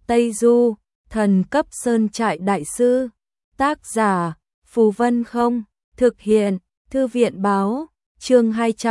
Tây Du, thần cấp sơn trại đại sư. Tác giả, Phù Vân Không, thực hiện, Thư viện báo, chương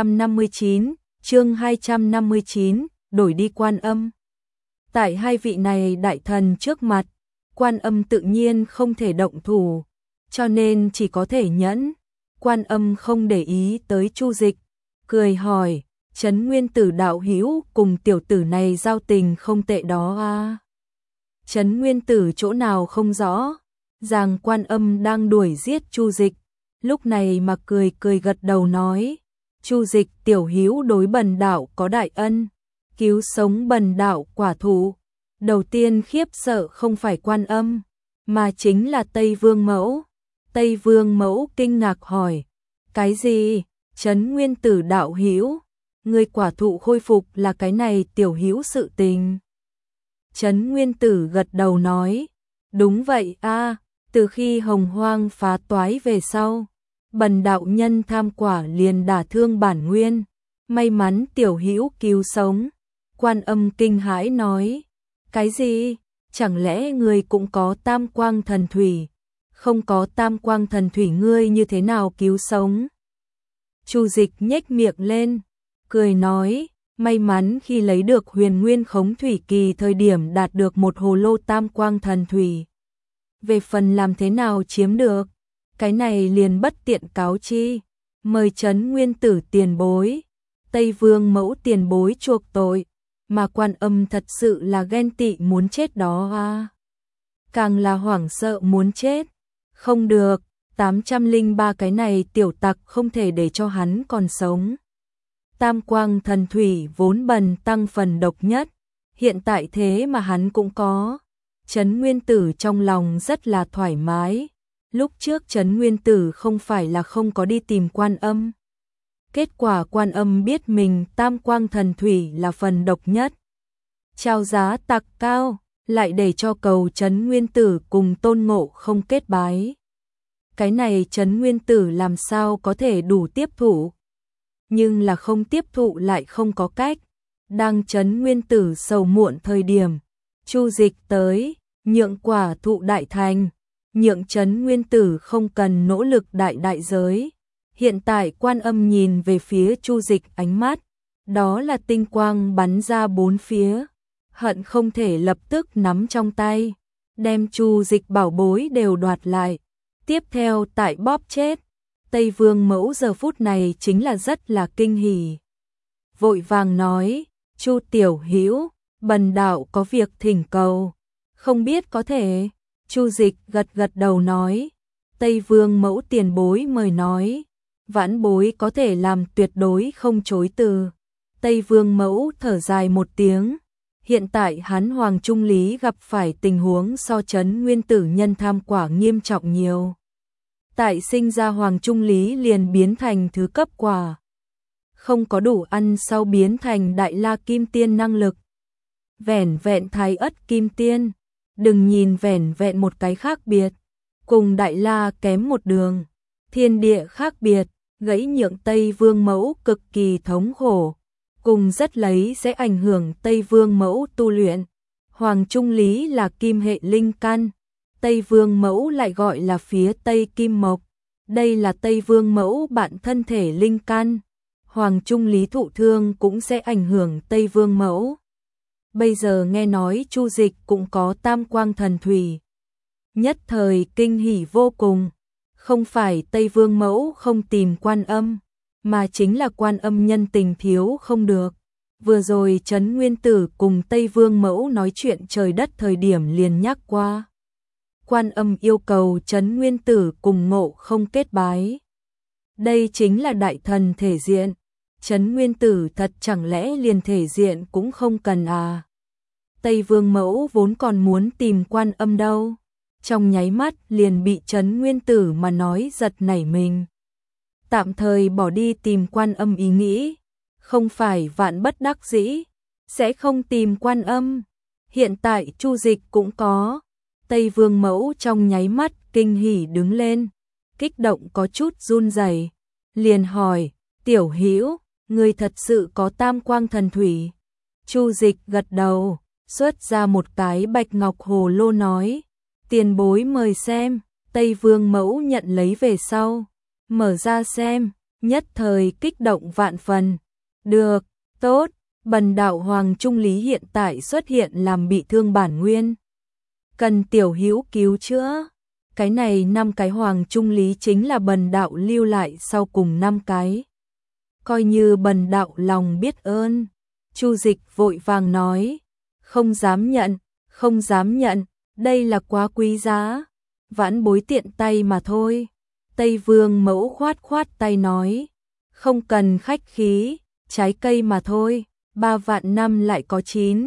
259, đổi đi Quan Âm. Tại hai vị này đại thần trước mặt, Quan Âm tự nhiên không thể động thủ, cho nên chỉ có thể nhẫn. Quan Âm không để ý tới Chu Dịch, cười hỏi, Trấn Nguyên Tử đạo hữu cùng tiểu tử này giao tình không tệ đó à? Trấn Nguyên Tử chỗ nào không rõ, rằng Quan Âm đang đuổi giết Chu Dịch, lúc này mà cười gật đầu nói, Chu Dịch tiểu hữu đối bần đạo có đại ân, cứu sống bần đạo quả thù. Đầu tiên khiếp sợ không phải Quan Âm, mà chính là Tây Vương Mẫu. Tây Vương Mẫu kinh ngạc hỏi, cái gì? Trấn Nguyên Tử đạo hữu, người quả thụ khôi phục là cái này tiểu hữu sự tình. Trấn Nguyên Tử gật đầu nói, đúng vậy a, từ khi Hồng Hoang phá toái về sau, bần đạo nhân tham quả liền đả thương bản nguyên, may mắn tiểu hữu cứu sống. Quan Âm kinh hãi nói, cái gì? Chẳng lẽ ngươi cũng có tam quang thần thủy? Không có tam quang thần thủy ngươi như thế nào cứu sống? Chu Dịch nhếch miệng lên, cười nói, may mắn khi lấy được Huyền Nguyên Khống Thủy Kỳ thời điểm đạt được một hồ lô tam quang thần thủy. Về phần làm thế nào chiếm được, cái này liền bất tiện cáo chi, mời Trấn Nguyên Tử tiền bối, Tây Vương Mẫu tiền bối chuộc tội, mà Quan Âm thật sự là ghen tị muốn chết đó à. Càng là hoảng sợ muốn chết, không được, 803 cái này tiểu tặc không thể để cho hắn còn sống. Tam quang thần thủy vốn bần tăng phần độc nhất, hiện tại thế mà hắn cũng có. Trấn Nguyên Tử trong lòng rất là thoải mái, lúc trước Trấn Nguyên Tử không phải là không có đi tìm Quan Âm. Kết quả Quan Âm biết mình tam quang thần thủy là phần độc nhất, trao giá tặc cao, lại để cho cầu Trấn Nguyên Tử cùng Tôn Ngộ Không kết bái. Cái này Trấn Nguyên Tử làm sao có thể đủ tiếp thụ, nhưng là không tiếp thụ lại không có cách. Đang Trấn Nguyên Tử sầu muộn thời điểm, Chu Dịch tới, nhượng quả thụ đại thành, nhượng Trấn Nguyên Tử không cần nỗ lực đại giới. Hiện tại Quan Âm nhìn về phía Chu Dịch ánh mắt, đó là tinh quang bắn ra bốn phía, hận không thể lập tức nắm trong tay, đem Chu Dịch bảo bối đều đoạt lại, tiếp theo tại bóp chết. Tây Vương Mẫu giờ phút này chính là rất là kinh hỉ, vội vàng nói, Chu tiểu hữu, bần đạo có việc thỉnh cầu, không biết có thể. Chu Dịch gật đầu nói, Tây Vương Mẫu tiền bối mời nói, vãn bối có thể làm tuyệt đối không chối từ. Tây Vương Mẫu thở dài một tiếng, hiện tại hắn Hoàng Trung Lý gặp phải tình huống so Trấn Nguyên Tử nhân tham quả nghiêm trọng nhiều. Tại sinh ra Hoàng Trung Lý liền biến thành thứ cấp quả, không có đủ ăn sau biến thành Đại La Kim Tiên năng lực. Vẻn vẹn Thái Ất Kim Tiên, đừng nhìn vẻn vẹn một cái khác biệt, cùng Đại La kém một đường, thiên địa khác biệt, gãy nhượng Tây Vương Mẫu cực kỳ thống khổ, cùng rất lấy sẽ ảnh hưởng Tây Vương Mẫu tu luyện. Hoàng Trung Lý là kim hệ linh căn, Tây Vương Mẫu lại gọi là phía Tây Kim Mộc, đây là Tây Vương Mẫu bạn thân thể linh căn, Hoàng Trung Lý thụ thương cũng sẽ ảnh hưởng Tây Vương Mẫu. Bây giờ nghe nói Chu Dịch cũng có tam quang thần thủy, nhất thời kinh hỉ vô cùng, không phải Tây Vương Mẫu không tìm Quan Âm, mà chính là Quan Âm nhân tình thiếu không được. Vừa rồi Trấn Nguyên Tử cùng Tây Vương Mẫu nói chuyện trời đất thời điểm liền nhắc qua, Quan Âm yêu cầu Trấn Nguyên Tử cùng Ngộ Không kết bái. Đây chính là đại thần thể diện, Trấn Nguyên Tử thật chẳng lẽ liền thể diện cũng không cần à? Tây Vương Mẫu vốn còn muốn tìm Quan Âm đâu, trong nháy mắt liền bị Trấn Nguyên Tử mà nói giật nảy mình. Tạm thời bỏ đi tìm Quan Âm ý nghĩ, không phải vạn bất đắc dĩ, sẽ không tìm Quan Âm. Hiện tại Chu Dịch cũng có. Tây Vương Mẫu trong nháy mắt kinh hỉ đứng lên, kích động có chút run rẩy, liền hỏi, tiểu hữu, ngươi thật sự có tam quang thần thủy? Chu Dịch gật đầu, xuất ra một cái bạch ngọc hồ lô nói, tiền bối mời xem. Tây Vương Mẫu nhận lấy về sau, mở ra xem, nhất thời kích động vạn phần. Được, tốt, bần đạo Hoàng Trung Lý hiện tại xuất hiện làm bị thương bản nguyên, cần tiểu hữu cứu chữa. Cái này 5 cái Hoàng Trung Lý chính là bần đạo lưu lại sau cùng 5 cái. Coi như bần đạo lòng biết ơn. Chu Dịch vội vàng nói, không dám nhận, không dám nhận, đây là quá quý giá, vãn bối tiện tay mà thôi. Tây Vương Mẫu khoát khoát tay nói, không cần khách khí, trái cây mà thôi, 3 vạn năm lại có 9.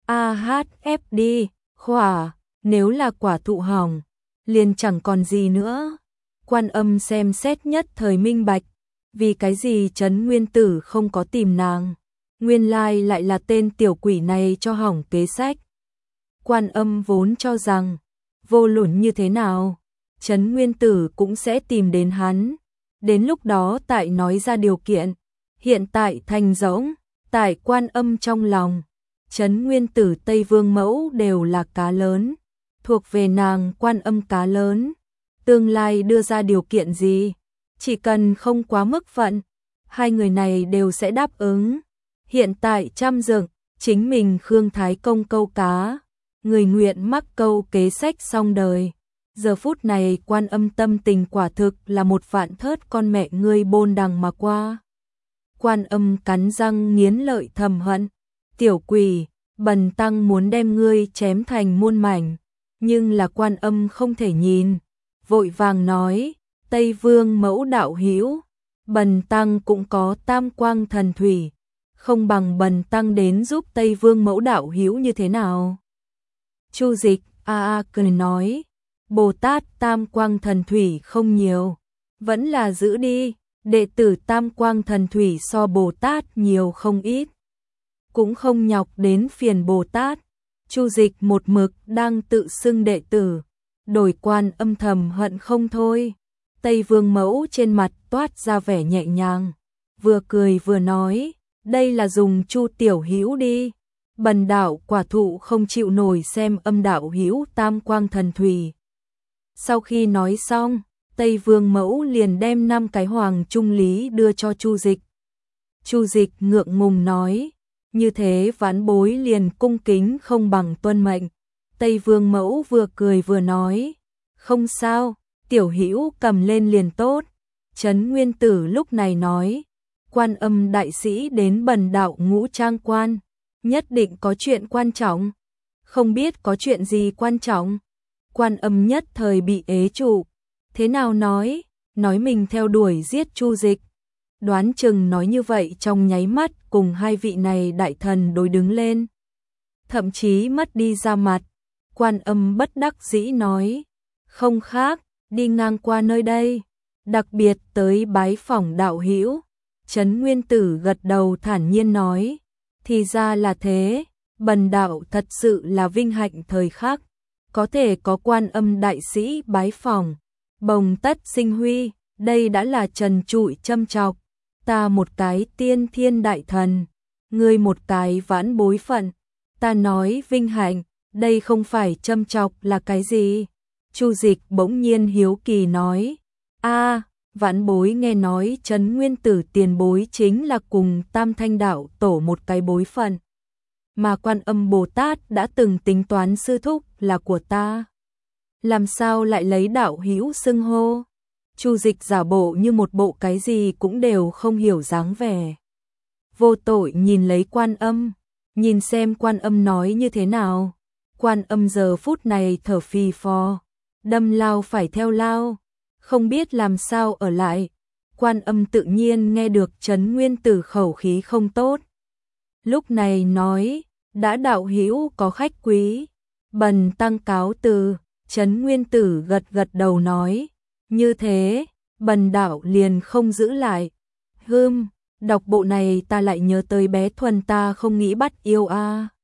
AHFD, khỏa, nếu là quả thụ hỏng, liền chẳng còn gì nữa. Quan Âm xem xét nhất thời minh bạch, vì cái gì Trấn Nguyên Tử không có tìm nàng, nguyên lai lại là tên tiểu quỷ này cho hỏng kế sách. Quan Âm vốn cho rằng, vô luận như thế nào, Trấn Nguyên Tử cũng sẽ tìm đến hắn, đến lúc đó tại nói ra điều kiện. Hiện tại thành rỗng, tại Quan Âm trong lòng, Trấn Nguyên Tử Tây Vương Mẫu đều là cá lớn, thuộc về nàng Quan Âm cá lớn, tương lai đưa ra điều kiện gì, chỉ cần không quá mức phận, hai người này đều sẽ đáp ứng. Hiện tại trăm dừng, chính mình Khương Thái Công câu cá, người nguyện mắc câu kế sách xong đời. Giờ phút này Quan Âm tâm tình quả thực là một vạn thớt con mẹ ngươi bôn đằng mà qua. Quan Âm cắn răng nghiến lợi thầm hận, tiểu quỷ, bần tăng muốn đem ngươi chém thành muôn mảnh, nhưng là Quan Âm không thể nhìn, vội vàng nói, Tây Vương Mẫu đạo hữu, bần tăng cũng có tam quang thần thủy, không bằng bần tăng đến giúp Tây Vương Mẫu đạo hữu như thế nào. Chu Dịch cười nói, Bồ Tát tam quang thần thủy không nhiều, vẫn là giữ đi, đệ tử tam quang thần thủy so Bồ Tát nhiều không ít, cũng không nhọc đến phiền Bồ Tát. Chu Dịch một mực đang tự xưng đệ tử, đổi Quan Âm thầm hận không thôi. Tây Vương Mẫu trên mặt toát ra vẻ nhẹ nhàng, vừa cười vừa nói, đây là dùng Chu tiểu hữu đi, bần đạo quả thụ không chịu nổi xem Âm đạo hữu tam quang thần thủy. Sau khi nói xong, Tây Vương Mẫu liền đem 5 cái Hoàng Trung Lý đưa cho Chu Dịch. Chu Dịch ngượng ngùng nói, như thế vãn bối liền cung kính không bằng tuân mệnh. Tây Vương Mẫu vừa cười vừa nói, không sao, tiểu hữu cầm lên liền tốt. Trấn Nguyên Tử lúc này nói, Quan Âm đại sĩ đến bần đạo Ngũ Trang quan, nhất định có chuyện quan trọng. Không biết có chuyện gì quan trọng. Quan Âm nhất thời bị ế trụ, thế nào nói mình theo đuổi giết Chu Dịch. Đoán chừng nói như vậy trong nháy mắt cùng hai vị này đại thần đối đứng lên, thậm chí mất đi ra mặt. Quan Âm bất đắc dĩ nói, không khác, đi ngang qua nơi đây, đặc biệt tới bái phỏng đạo hữu. Trấn Nguyên Tử gật đầu thản nhiên nói, thì ra là thế, bần đạo thật sự là vinh hạnh thời khắc, có thể có Quan Âm đại sĩ bái phỏng, bồng tất sinh huy, đây đã là trần trụi châm chọc. Ta một cái tiên thiên đại thần, ngươi một cái vãn bối phận, ta nói vinh hạnh, đây không phải châm chọc là cái gì? Chu Dịch bỗng nhiên hiếu kỳ nói, vãn bối nghe nói Trấn Nguyên Tử tiền bối chính là cùng Tam Thanh đạo tổ một cái bối phận, mà Quan Âm Bồ Tát đã từng tính toán sư thúc là của ta, làm sao lại lấy đạo hữu xưng hô? Chu Dịch giả bộ như một bộ cái gì cũng đều không hiểu dáng vẻ. Vô tội nhìn lấy Quan Âm, nhìn xem Quan Âm nói như thế nào. Quan Âm giờ phút này thở phì phò, đâm lao phải theo lao, không biết làm sao ở lại. Quan Âm tự nhiên nghe được Trấn Nguyên Tử khẩu khí không tốt. Lúc này nói, đã đạo hữu có khách quý, bần tăng cáo từ. Trấn Nguyên Tử gật gật đầu nói, như thế, bần đạo liền không giữ lại. Đọc bộ này ta lại nhớ tới bé Thuần ta không nghĩ bắt yêu